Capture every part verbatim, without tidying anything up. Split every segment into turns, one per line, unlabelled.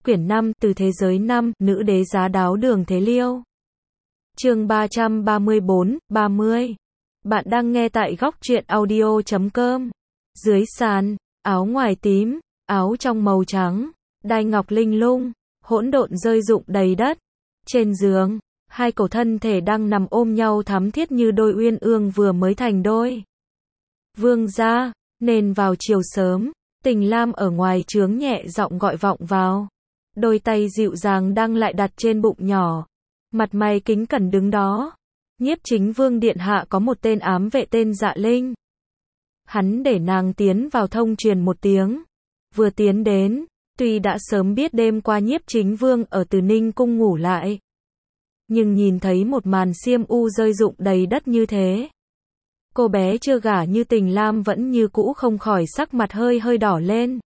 quyển năm, từ thế giới năm, nữ đế giá đáo Đường Thế Liêu. Chương ba trăm ba mươi bốn, ba mươi. Bạn đang nghe tại góc truyện audio chấm com. Dưới sàn, áo ngoài tím, áo trong màu trắng, đai ngọc linh lung, hỗn độn rơi rụng đầy đất. Trên giường, hai cổ thân thể đang nằm ôm nhau thắm thiết như đôi uyên ương vừa mới thành đôi. Vương gia, nên vào chiều sớm, Tình Lam ở ngoài trướng nhẹ giọng gọi vọng vào. Đôi tay dịu dàng đang lại đặt trên bụng nhỏ. Mặt mày kính cẩn đứng đó. Nhiếp Chính Vương điện hạ có một tên ám vệ tên Dạ Linh. Hắn để nàng tiến vào thông truyền một tiếng. Vừa tiến đến, tuy đã sớm biết đêm qua Nhiếp Chính Vương ở Từ Ninh cung ngủ lại, nhưng nhìn thấy một màn xiêm u rơi rụng đầy đất như thế, cô bé chưa gả như Tình Lam vẫn như cũ không khỏi sắc mặt hơi hơi đỏ lên.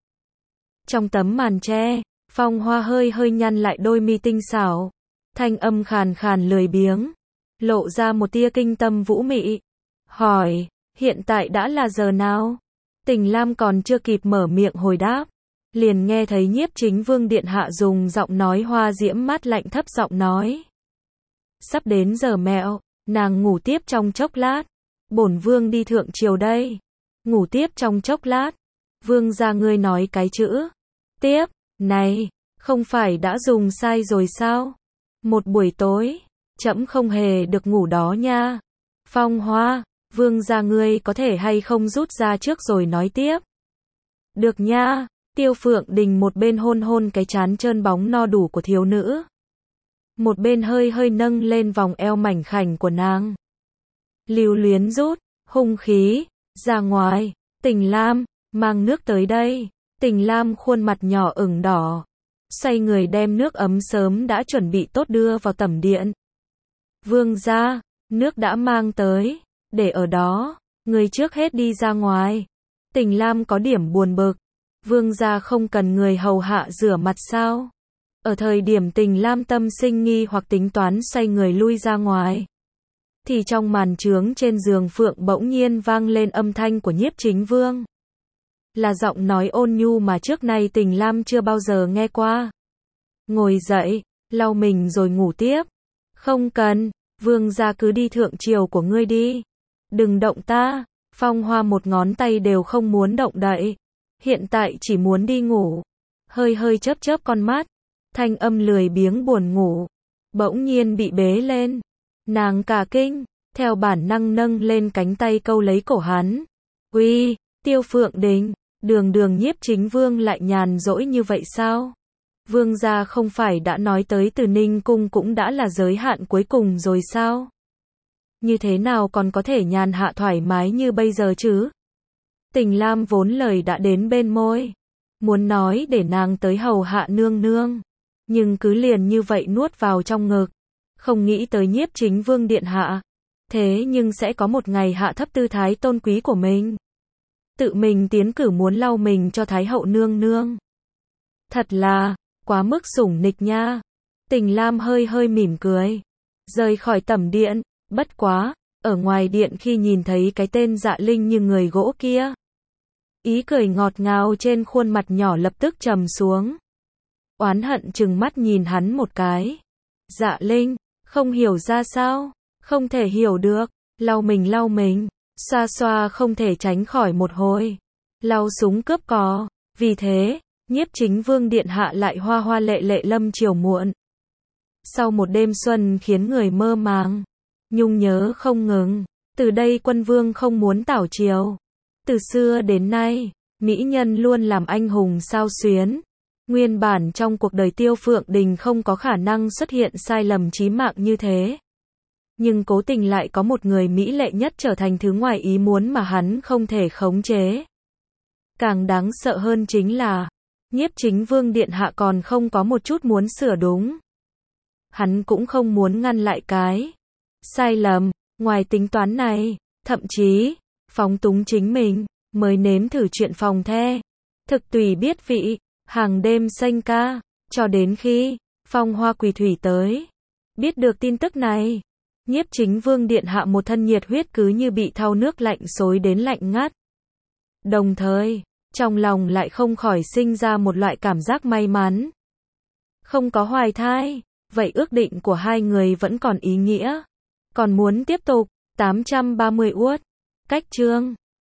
Trong tấm màn tre, Phong Hoa hơi hơi nhăn lại đôi mi tinh xảo, thanh âm khàn khàn lười biếng, lộ ra một tia kinh tâm vũ mị. Hỏi, hiện tại đã là giờ nào? Tình Lam còn chưa kịp mở miệng hồi đáp, liền nghe thấy Nhiếp Chính Vương điện hạ dùng giọng nói hoa diễm mát lạnh thấp giọng nói. Sắp đến giờ mẹo, nàng ngủ tiếp trong chốc lát. Bổn vương đi thượng triều đây. Ngủ tiếp trong chốc lát. Vương gia ngươi nói cái chữ tiếp này, không phải đã dùng sai rồi sao? Một buổi tối, trẫm không hề được ngủ đó nha. Phong Hoa, vương gia ngươi có thể hay không rút ra trước rồi nói tiếp? Được nha. Tiêu Phượng Đình một bên hôn hôn cái trán trơn bóng no đủ của thiếu nữ, một bên hơi hơi nâng lên vòng eo mảnh khảnh của nàng. Lưu Luyến rút hung khí ra ngoài. Tình Lam, mang nước tới đây. Tình Lam khuôn mặt nhỏ ửng đỏ, xoay người đem nước ấm sớm đã chuẩn bị tốt đưa vào tẩm điện. Vương gia, nước đã mang tới, để ở đó, người trước hết đi ra ngoài. Tình Lam có điểm buồn bực. Vương gia không cần người hầu hạ rửa mặt sao? Ở thời điểm Tình Lam tâm sinh nghi hoặc tính toán xoay người lui ra ngoài, thì trong màn trướng trên giường phượng bỗng nhiên vang lên âm thanh của Nhiếp Chính Vương. Là giọng nói ôn nhu mà trước nay Tình Lam chưa bao giờ nghe qua. Ngồi dậy, lau mình rồi ngủ tiếp. Không cần, vương gia cứ đi thượng triều của ngươi đi. Đừng động ta. Phong Hoa một ngón tay đều không muốn động đậy. Hiện tại chỉ muốn đi ngủ. Hơi hơi chớp chớp con mắt. Thanh âm lười biếng buồn ngủ bỗng nhiên bị bế lên. Nàng cả kinh, theo bản năng nâng lên cánh tay câu lấy cổ hắn. Uy, Tiêu Phượng Đình, đường đường Nhiếp Chính Vương lại nhàn rỗi như vậy sao? Vương gia không phải đã nói tới Từ Ninh cung cũng đã là giới hạn cuối cùng rồi sao? Như thế nào còn có thể nhàn hạ thoải mái như bây giờ chứ? Tình Lam vốn lời đã đến bên môi, muốn nói để nàng tới hầu hạ nương nương, nhưng cứ liền như vậy nuốt vào trong ngực. Không nghĩ tới Nhiếp Chính Vương điện hạ, thế nhưng sẽ có một ngày hạ thấp tư thái tôn quý của mình, tự mình tiến cử muốn lau mình cho Thái hậu nương nương. Thật là quá mức sủng nịch nha. Tình Lam hơi hơi mỉm cười, rời khỏi tẩm điện. Bất quá, ở ngoài điện khi nhìn thấy cái tên Dạ Linh như người gỗ kia, ý cười ngọt ngào trên khuôn mặt nhỏ lập tức trầm xuống. Oán hận trừng mắt nhìn hắn một cái. Dạ Linh, không hiểu ra sao? Không thể hiểu được. Lau mình lau mình, xoa xoa không thể tránh khỏi một hồi. Lau súng cướp cò. Vì thế, Nhiếp Chính Vương điện hạ lại hoa hoa lệ lệ lâm chiều muộn. Sau một đêm xuân khiến người mơ màng, nhung nhớ không ngừng. Từ đây quân vương không muốn tảo triều. Từ xưa đến nay, mỹ nhân luôn làm anh hùng sao xuyến. Nguyên bản trong cuộc đời Tiêu Phượng Đình không có khả năng xuất hiện sai lầm chí mạng như thế. Nhưng cố tình lại có một người mỹ lệ nhất trở thành thứ ngoài ý muốn mà hắn không thể khống chế. Càng đáng sợ hơn chính là, Nhiếp Chính Vương điện hạ còn không có một chút muốn sửa đúng. Hắn cũng không muốn ngăn lại cái sai lầm, ngoài tính toán này, thậm chí, phóng túng chính mình, mới nếm thử chuyện phòng the. Thực tùy biết vị. Hàng đêm xanh ca, cho đến khi Phong Hoa quỳ thủy tới. Biết được tin tức này, Nhiếp Chính Vương điện hạ một thân nhiệt huyết cứ như bị thau nước lạnh xối đến lạnh ngắt. Đồng thời, trong lòng lại không khỏi sinh ra một loại cảm giác may mắn. không có hoài thai. Vậy ước định của hai người vẫn còn ý nghĩa. Còn muốn tiếp tục. tám trăm ba mươi uất. Cách chương